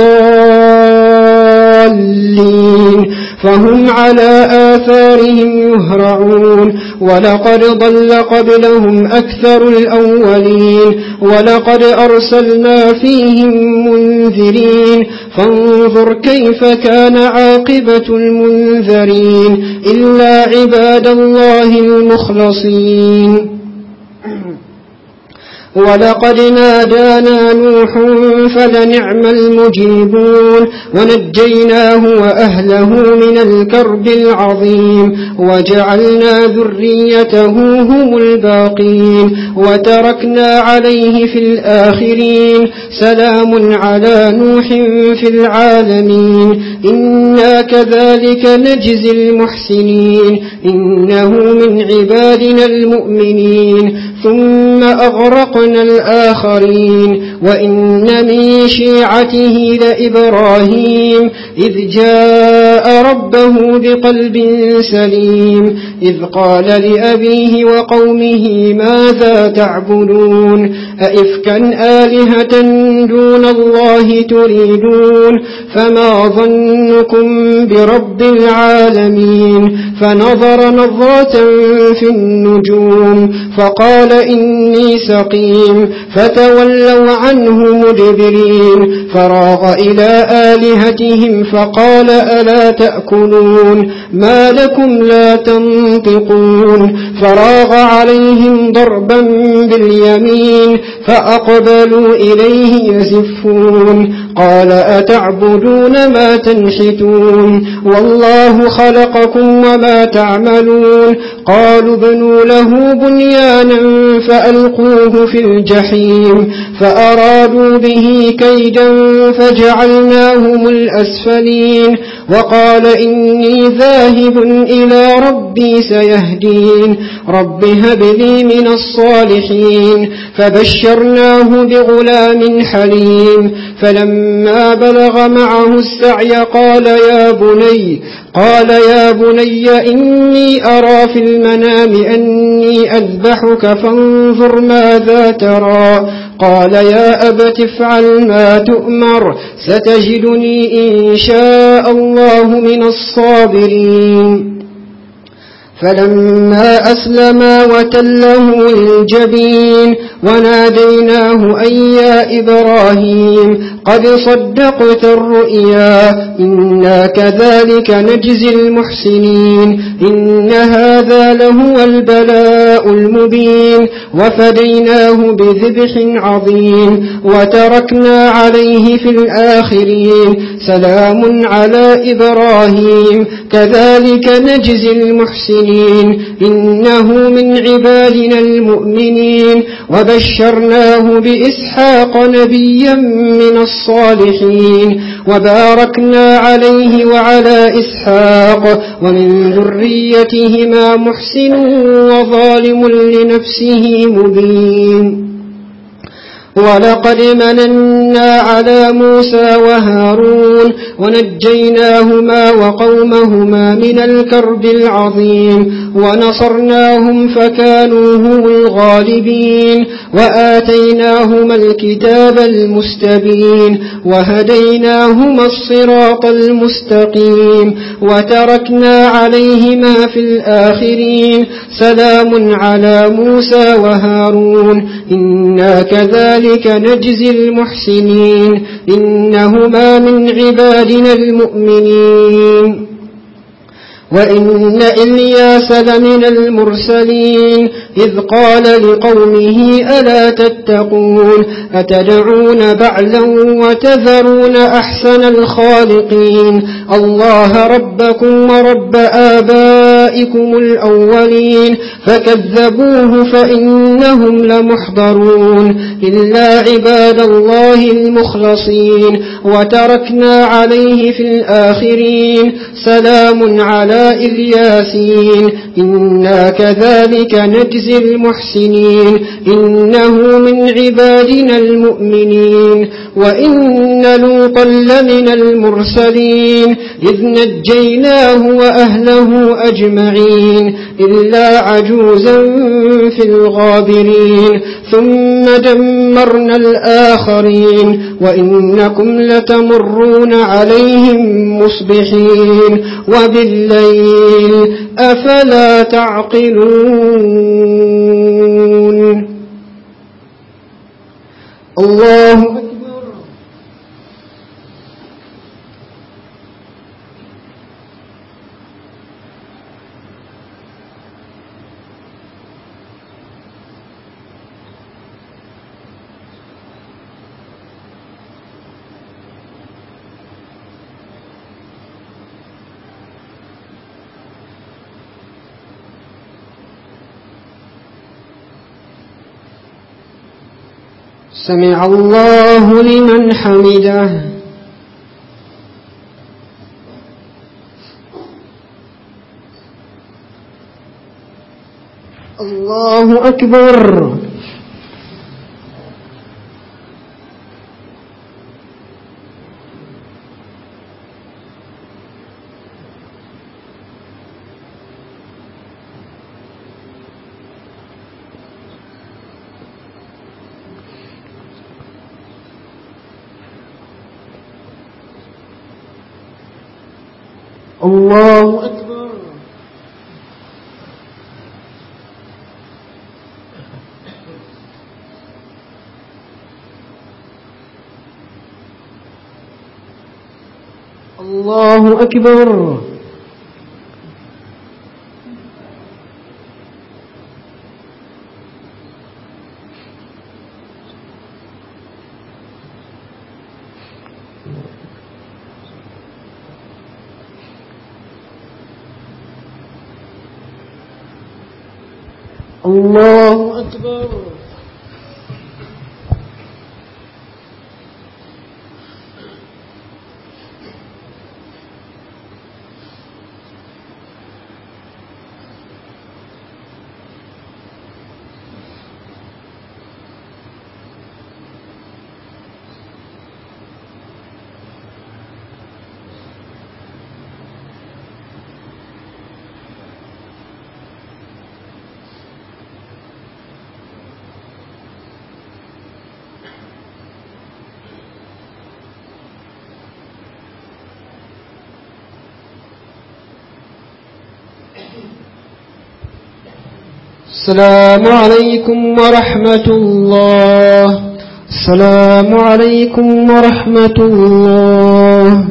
ضالين فهم على آثارهم يهرعون ولقد ضل قبلهم أكثر الأولين ولقد أرسلنا فيهم منذرين فانظر كيف كان عاقبة المنذرين إلا عباد الله المخلصين ولقد نادانا نوح فلنعم المجيبون ونجيناه وأهله من الكرب العظيم وجعلنا ذريته هم الباقين وتركنا عليه في الآخرين سلام على نوح في العالمين إنا كذلك نجزي المحسنين إنه من عبادنا المؤمنين ثم أغرقنا الآخرين وإن من شيعته لإبراهيم إذ جاء ربه بقلب سليم إذ قال لأبيه وقومه ماذا تعبدون أئفكا آلهة دون الله تريدون فما ظنكم برب العالمين فنظر نظرة في النجوم فقال إني سقيم فتولوا عنه مدبرين فراغ إلى آلهتهم فقال ألا تأكلون ما لكم لا تنطقون فراغ عليهم ضربا باليمين فأقبلوا إليه يزفون قال أتعبدون ما تنحتون والله خلقكم وما تعملون قالوا ابنوا له بنيانا فألقوه في الجحيم فأرادوا به كيدا فجعلناهم الأسفلين وقال إني ذاهب إلى ربي سيهدين رب هب لي من الصالحين فبشرناه بغلام حليم فلما بلغ معه السعي قال يا بني قال يا بني إني أرى في المنام أني أذبحك فانظر ماذا ترى قال يا أبت افعل ما تؤمر ستجدني إن شاء الله من الصابرين فلما أسلما وتله للجبين وناديناه أن يا إبراهيم قد صدقت الرؤيا إنا كذلك نجزي المحسنين إن هذا لهو البلاء المبين وفديناه بذبح عظيم وتركنا عليه في الآخرين سلام على إبراهيم كذلك نجزي المحسنين إنه من عبادنا المؤمنين وبشرناه بإسحاق نبيا من الصالحين وباركنا عليه وعلى إسحاق ومن ذريتهما محسن وظالم لنفسه مبين ولقد مننا على موسى وهارون ونجيناهما وقومهما من الكرب العظيم ونصرناهم فكانوا هم الغالبين وآتيناهما الكتاب المستبين وهديناهما الصراط المستقيم وتركنا عليهما في الآخرين سلام على موسى وهارون إنا كذلك نجزي المحسنين إنهما من عبادنا المؤمنين وإن إلياس لمن المرسلين إذ قال لقومه ألا تتقون أتدعون بعلا وتذرون أحسن الخالقين الله ربكم ورب آبائكم الأولين فكذبوه فإنهم لمحضرون إلا عباد الله المخلصين وتركنا عليه في الآخرين سلام على إلياسين إنا كذلك نجزي المحسنين إنه من عبادنا المؤمنين وإن لوطا لمن المرسلين إذ نجيناه وأهله أجمعين إلا عجوزا في الغابرين ثم دمرنا الآخرين وإنكم لتمرون عليهم مصبحين وبالليل أفلا تعقلون الله أكبر سمع الله لمن حمده الله أكبر الله أكبر الله أكبر الله أكبر. السلام عليكم ورحمة الله. السلام عليكم ورحمة الله.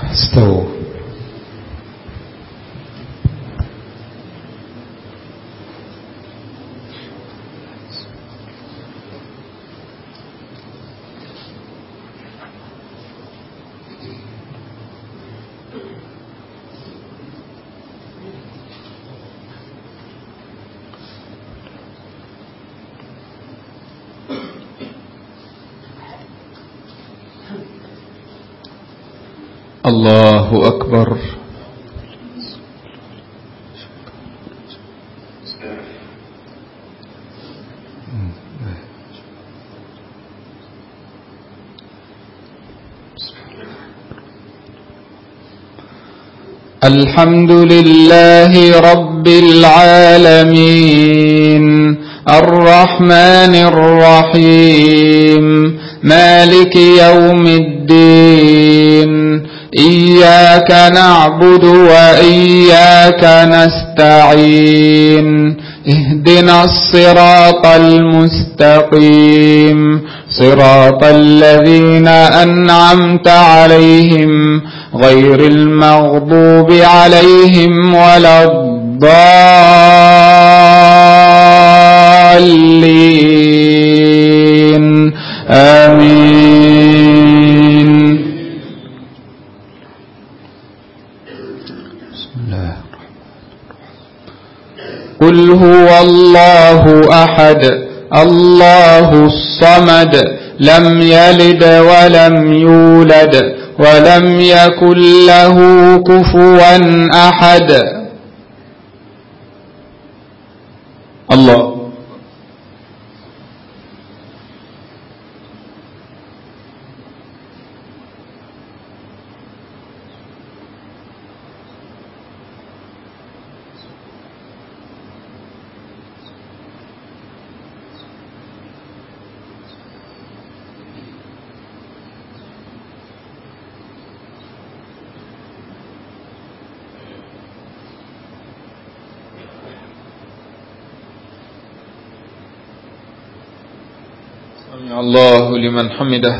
استووا. الله أكبر. الحمد لله رب العالمين الرحمن الرحيم مالك يوم الدين إياك نعبد وإياك نستعين اهدنا الصراط المستقيم صراط الذين أنعمت عليهم غير المغضوب عليهم ولا الضالين آمين. قل هو الله أحد الله الصمد لم يلد ولم يولد ولم يكن له كفوا أحد. الله الله لمن حمده.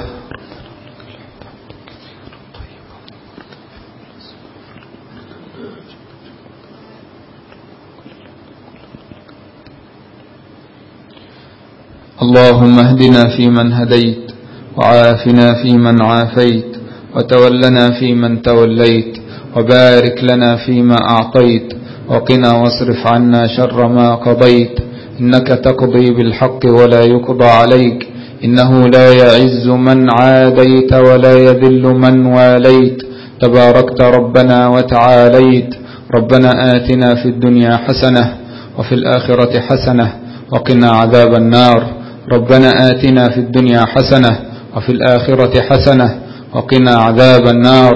اللهم اهدنا فيمن هديت وعافنا فيمن عافيت وتولنا فيمن توليت وبارك لنا فيما أعطيت وقنا واصرف عنا شر ما قضيت إنك تقضي بالحق ولا يقضى عليك إنه لا يعز من عاديت ولا يذل من واليت تباركت ربنا وتعاليت. ربنا آتنا في الدنيا حسنة وفي الآخرة حسنة وقنا عذاب النار. ربنا آتنا في الدنيا حسنة وفي الآخرة حسنة وقنا عذاب النار.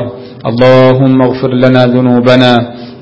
اللهم اغفر لنا ذنوبنا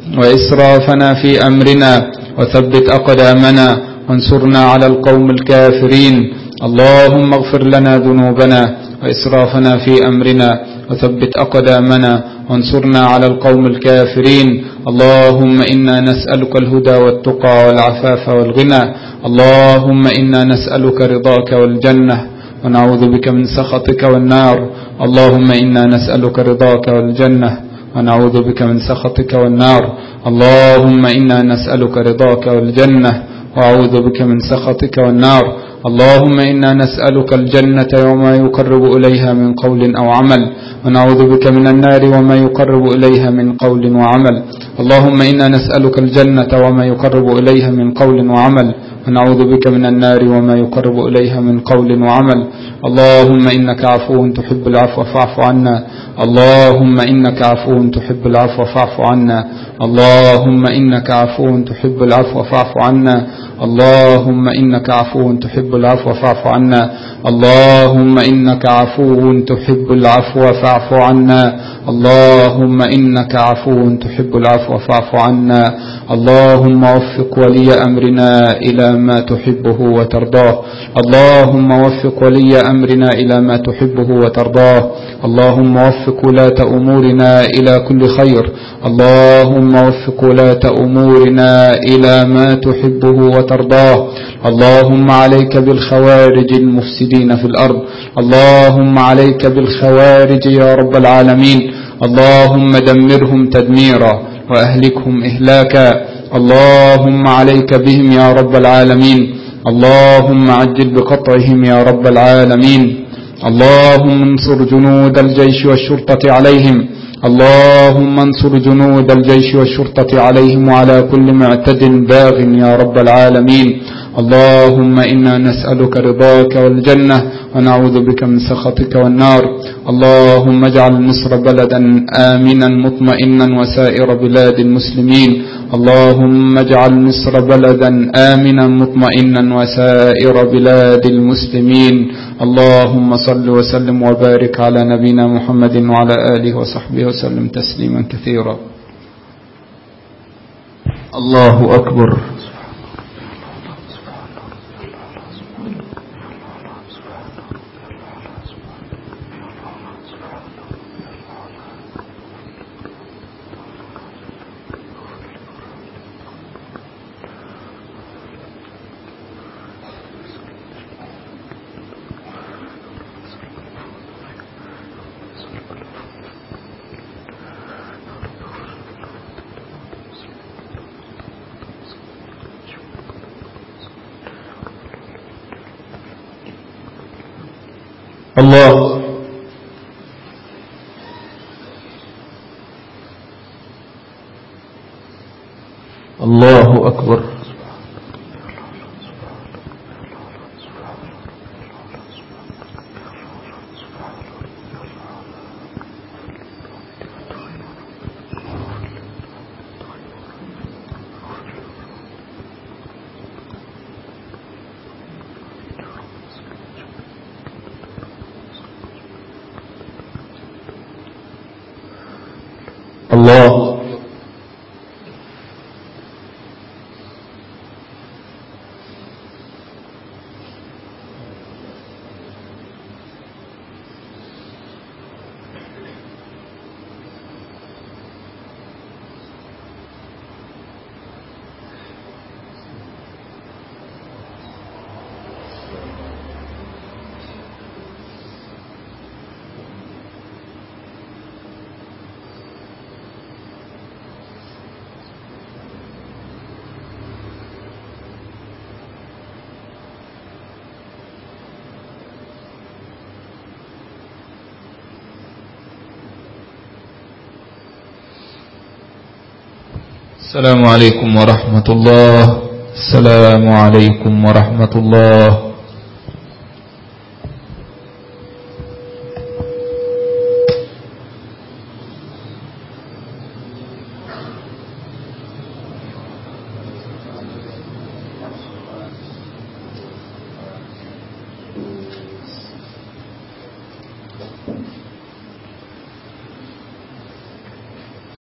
وإسرافنا في أمرنا وثبت أقدامنا وانصرنا على القوم الكافرين. اللهم اغفر لنا ذنوبنا وإسرافنا في أمرنا وثبت أقدامنا وانصرنا على القوم الكافرين. اللهم إنا نسألك الهدى والتقى والعفاف والغنى. اللهم إنا نسألك رضاك والجنة ونعوذ بك من سخطك والنار. اللهم إنا نسألك رضاك والجنة ونعوذ بك من سخطك والنار. اللهم إنا نسألك رضاك والجنة وأعوذ بك من سخطك والنار. اللهم إنا نسألك الجنة وما يقرب إليها من قول أو عمل ونعوذ بك من النار وما يقرب إليها من قول وعمل. اللهم إنا نسألك الجنة وما يقرب إليها من قول وعمل ونعوذ بك من النار وما يقرب إليها من قول وعمل. اللهم إنك عفو تحب العفو فاعف عنا. اللهم إنك عفو تحب العفو فاعف عنا. اللهم إنك عفو تحب العفو فاعف عنا. اللهم إنك عفو تحب العفو فاعف عنا. اللهم إنك عفو تحب العفو فاعف عنا. اللهم إنك عفو تحب العفو فاعف عنا. اللهم وفق ولي أمرنا إلى ما تحبه وترضاه. اللهم وفق ولي أمرنا إلى ما تحبه وترضاه. اللهم وفق ولاة أمورنا إلى كل خير. اللهم وفق ولاة أمورنا إلى ما تحبه وترضاه. اللهم عليك بالخوارج المفسدين في الأرض. اللهم عليك بالخوارج يا رب العالمين. اللهم دمرهم تدميرا وأهلكهم إهلاكا. اللهم عليك بهم يا رب العالمين. اللهم عجل بقطعهم يا رب العالمين. اللهم انصر جنود الجيش والشرطة عليهم. اللهم انصر جنود الجيش والشرطة عليهم وعلى كل معتد باغ يا رب العالمين. اللهم إنا نسألك رضاك والجنة ونعوذ بك من سخطك والنار. اللهم اجعل مصر بلدا آمنا مطمئنا وسائر بلاد المسلمين. اللهم اجعل مصر بلدا آمنا مطمئنا وسائر بلاد المسلمين. اللهم صل وسلم وبارك على نبينا محمد وعلى آله وصحبه وسلم تسليما كثيرا. الله أكبر. الله الله أكبر. الله السلام عليكم ورحمة الله. السلام عليكم ورحمة الله.